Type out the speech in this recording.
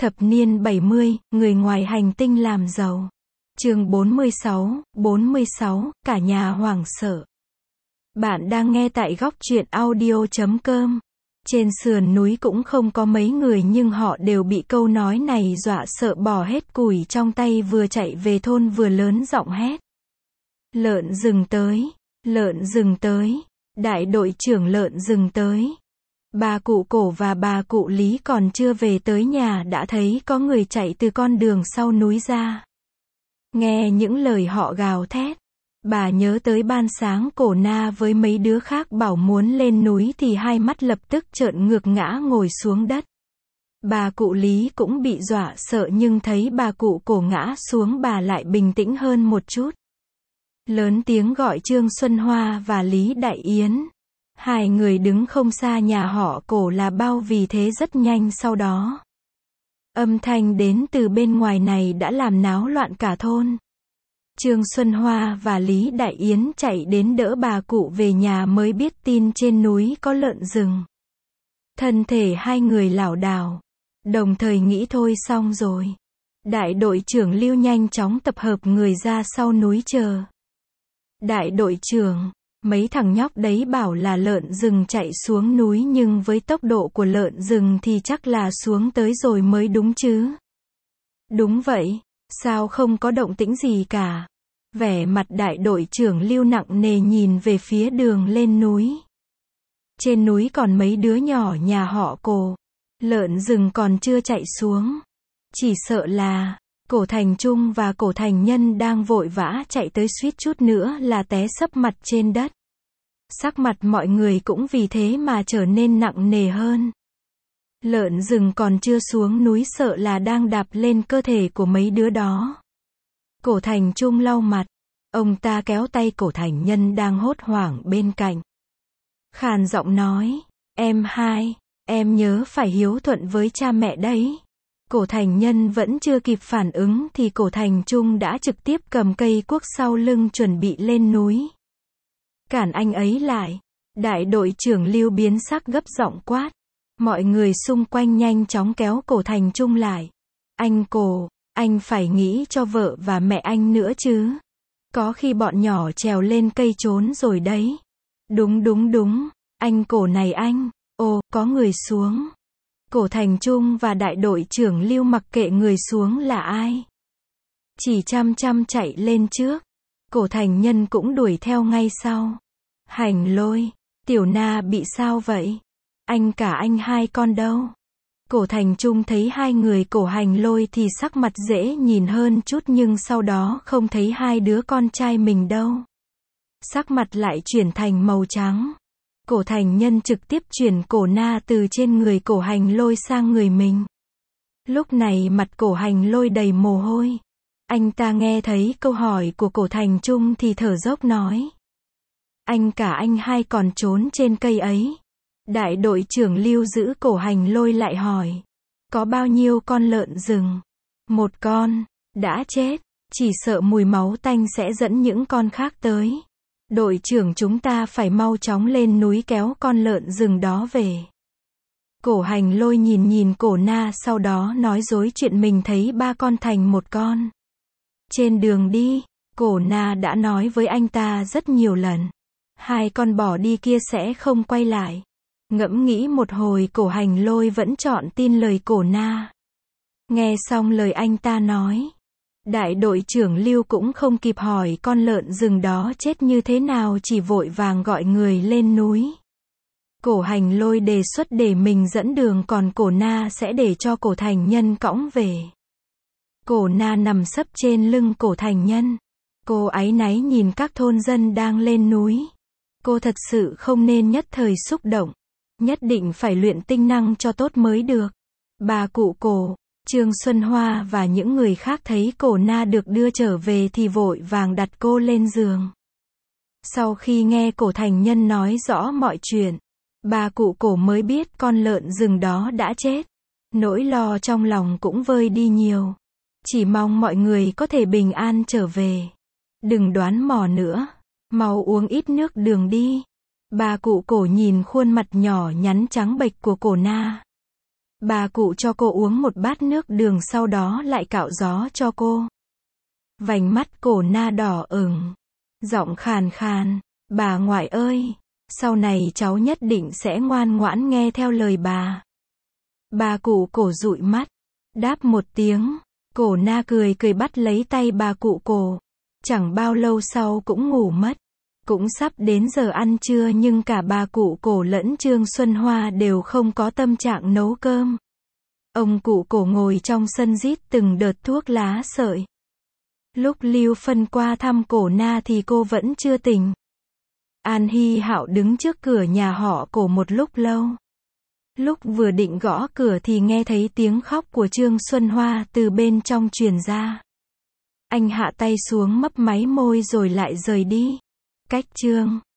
Thập niên 70, người ngoài hành tinh làm giàu. Chương 46, cả nhà hoảng sợ. Bạn đang nghe tại góc truyện audio.com. Trên sườn núi cũng không có mấy người nhưng họ đều bị câu nói này dọa sợ bỏ hết củi trong tay vừa chạy về thôn vừa lớn giọng hét. Lợn rừng tới, lợn rừng tới, đại đội trưởng lợn rừng tới. Bà cụ Cổ và bà cụ Lý còn chưa về tới nhà đã thấy có người chạy từ con đường sau núi ra. Nghe những lời họ gào thét, bà nhớ tới ban sáng Cổ Na với mấy đứa khác bảo muốn lên núi thì hai mắt lập tức trợn ngược ngã ngồi xuống đất. Bà cụ Lý cũng bị dọa sợ nhưng thấy bà cụ Cổ ngã xuống bà lại bình tĩnh hơn một chút. Lớn tiếng gọi Trương Xuân Hoa và Lý Đại Yến. Hai người đứng không xa nhà họ Cổ là bao vì thế rất nhanh sau đó. Âm thanh đến từ bên ngoài này đã làm náo loạn cả thôn. Trương Xuân Hoa và Lý Đại Yến chạy đến đỡ bà cụ về nhà mới biết tin trên núi có lợn rừng. Thân thể hai người lảo đảo, đồng thời nghĩ thôi xong rồi. Đại đội trưởng Lưu nhanh chóng tập hợp người ra sau núi chờ. Đại đội trưởng, mấy thằng nhóc đấy bảo là lợn rừng chạy xuống núi nhưng với tốc độ của lợn rừng thì chắc là xuống tới rồi mới đúng chứ. Đúng vậy, sao không có động tĩnh gì cả. Vẻ mặt đại đội trưởng Lưu nặng nề nhìn về phía đường lên núi. Trên núi còn mấy đứa nhỏ nhà họ Cổ. Lợn rừng còn chưa chạy xuống. Chỉ sợ là Cổ Thành Trung và Cổ Thành Nhân đang vội vã chạy tới suýt chút nữa là té sấp mặt trên đất. Sắc mặt mọi người cũng vì thế mà trở nên nặng nề hơn. Lợn rừng còn chưa xuống núi sợ là đang đạp lên cơ thể của mấy đứa đó. Cổ Thành Trung lau mặt. Ông ta kéo tay Cổ Thành Nhân đang hốt hoảng bên cạnh. Khàn giọng nói, em hai, em nhớ phải hiếu thuận với cha mẹ đấy. Cổ Thành Nhân vẫn chưa kịp phản ứng thì Cổ Thành Trung đã trực tiếp cầm cây cuốc sau lưng chuẩn bị lên núi. Cản anh ấy lại. Đại đội trưởng Lưu biến sắc gấp giọng quát. Mọi người xung quanh nhanh chóng kéo Cổ Thành Trung lại. Anh Cổ, anh phải nghĩ cho vợ và mẹ anh nữa chứ. Có khi bọn nhỏ trèo lên cây trốn rồi đấy. Đúng, anh Cổ này anh. Ồ, có người xuống. Cổ Thành Trung và đại đội trưởng Lưu mặc kệ người xuống là ai. Chỉ chăm chạy lên trước. Cổ Thành Nhân cũng đuổi theo ngay sau. Hành Lôi, Tiểu Na bị sao vậy? Anh cả anh hai con đâu? Cổ Thành Trung thấy hai người Cổ Hành Lôi thì sắc mặt dễ nhìn hơn chút nhưng sau đó không thấy hai đứa con trai mình đâu. Sắc mặt lại chuyển thành màu trắng. Cổ Thành Nhân trực tiếp chuyển Cổ Na từ trên người Cổ Hành Lôi sang người mình. Lúc này mặt Cổ Hành Lôi đầy mồ hôi. Anh ta nghe thấy câu hỏi của Cổ Thành Trung thì thở dốc nói. Anh cả anh hai còn trốn trên cây ấy. Đại đội trưởng Lưu giữ Cổ Hành Lôi lại hỏi. Có bao nhiêu con lợn rừng? Một con, đã chết. Chỉ sợ mùi máu tanh sẽ dẫn những con khác tới. Đội trưởng chúng ta phải mau chóng lên núi kéo con lợn rừng đó về. Cổ Hành Lôi nhìn Cổ Na sau đó nói dối chuyện mình thấy ba con thành một con. Trên đường đi, Cổ Na đã nói với anh ta rất nhiều lần. Hai con bỏ đi kia sẽ không quay lại. Ngẫm nghĩ một hồi Cổ Hành Lôi vẫn chọn tin lời Cổ Na. Nghe xong lời anh ta nói. Đại đội trưởng Lưu cũng không kịp hỏi con lợn rừng đó chết như thế nào chỉ vội vàng gọi người lên núi. Cổ Hành Lôi đề xuất để mình dẫn đường còn Cổ Na sẽ để cho Cổ Thành Nhân cõng về. Cổ Na nằm sấp trên lưng Cổ Thành Nhân. Cô áy náy nhìn các thôn dân đang lên núi. Cô thật sự không nên nhất thời xúc động. Nhất định phải luyện tinh năng cho tốt mới được. Bà cụ Cổ, Trương Xuân Hoa và những người khác thấy Cổ Na được đưa trở về thì vội vàng đặt cô lên giường. Sau khi nghe Cổ Thành Nhân nói rõ mọi chuyện, bà cụ Cổ mới biết con lợn rừng đó đã chết. Nỗi lo trong lòng cũng vơi đi nhiều. Chỉ mong mọi người có thể bình an trở về. Đừng đoán mò nữa. Mau uống ít nước đường đi. Bà cụ Cổ nhìn khuôn mặt nhỏ nhắn trắng bệch của Cổ Na. Bà cụ cho cô uống một bát nước đường sau đó lại cạo gió cho cô. Vành mắt cổ Na đỏ ửng. Giọng khàn khàn, bà ngoại ơi, sau này cháu nhất định sẽ ngoan ngoãn nghe theo lời bà. Bà cụ cổ dụi mắt, đáp một tiếng, cổ Na cười cười bắt lấy tay bà cụ cổ. Chẳng bao lâu sau cũng ngủ mất. Cũng sắp đến giờ ăn trưa nhưng cả bà cụ cổ lẫn Trương Xuân Hoa đều không có tâm trạng nấu cơm. Ông cụ cổ ngồi trong sân rít từng đợt thuốc lá sợi. Lúc Lưu Phân qua thăm cổ Na thì cô vẫn chưa tỉnh. An Hy Hạo đứng trước cửa nhà họ cổ một lúc lâu. Lúc vừa định gõ cửa thì nghe thấy tiếng khóc của Trương Xuân Hoa từ bên trong truyền ra. Anh hạ tay xuống mấp máy môi rồi lại rời đi. Cách Trương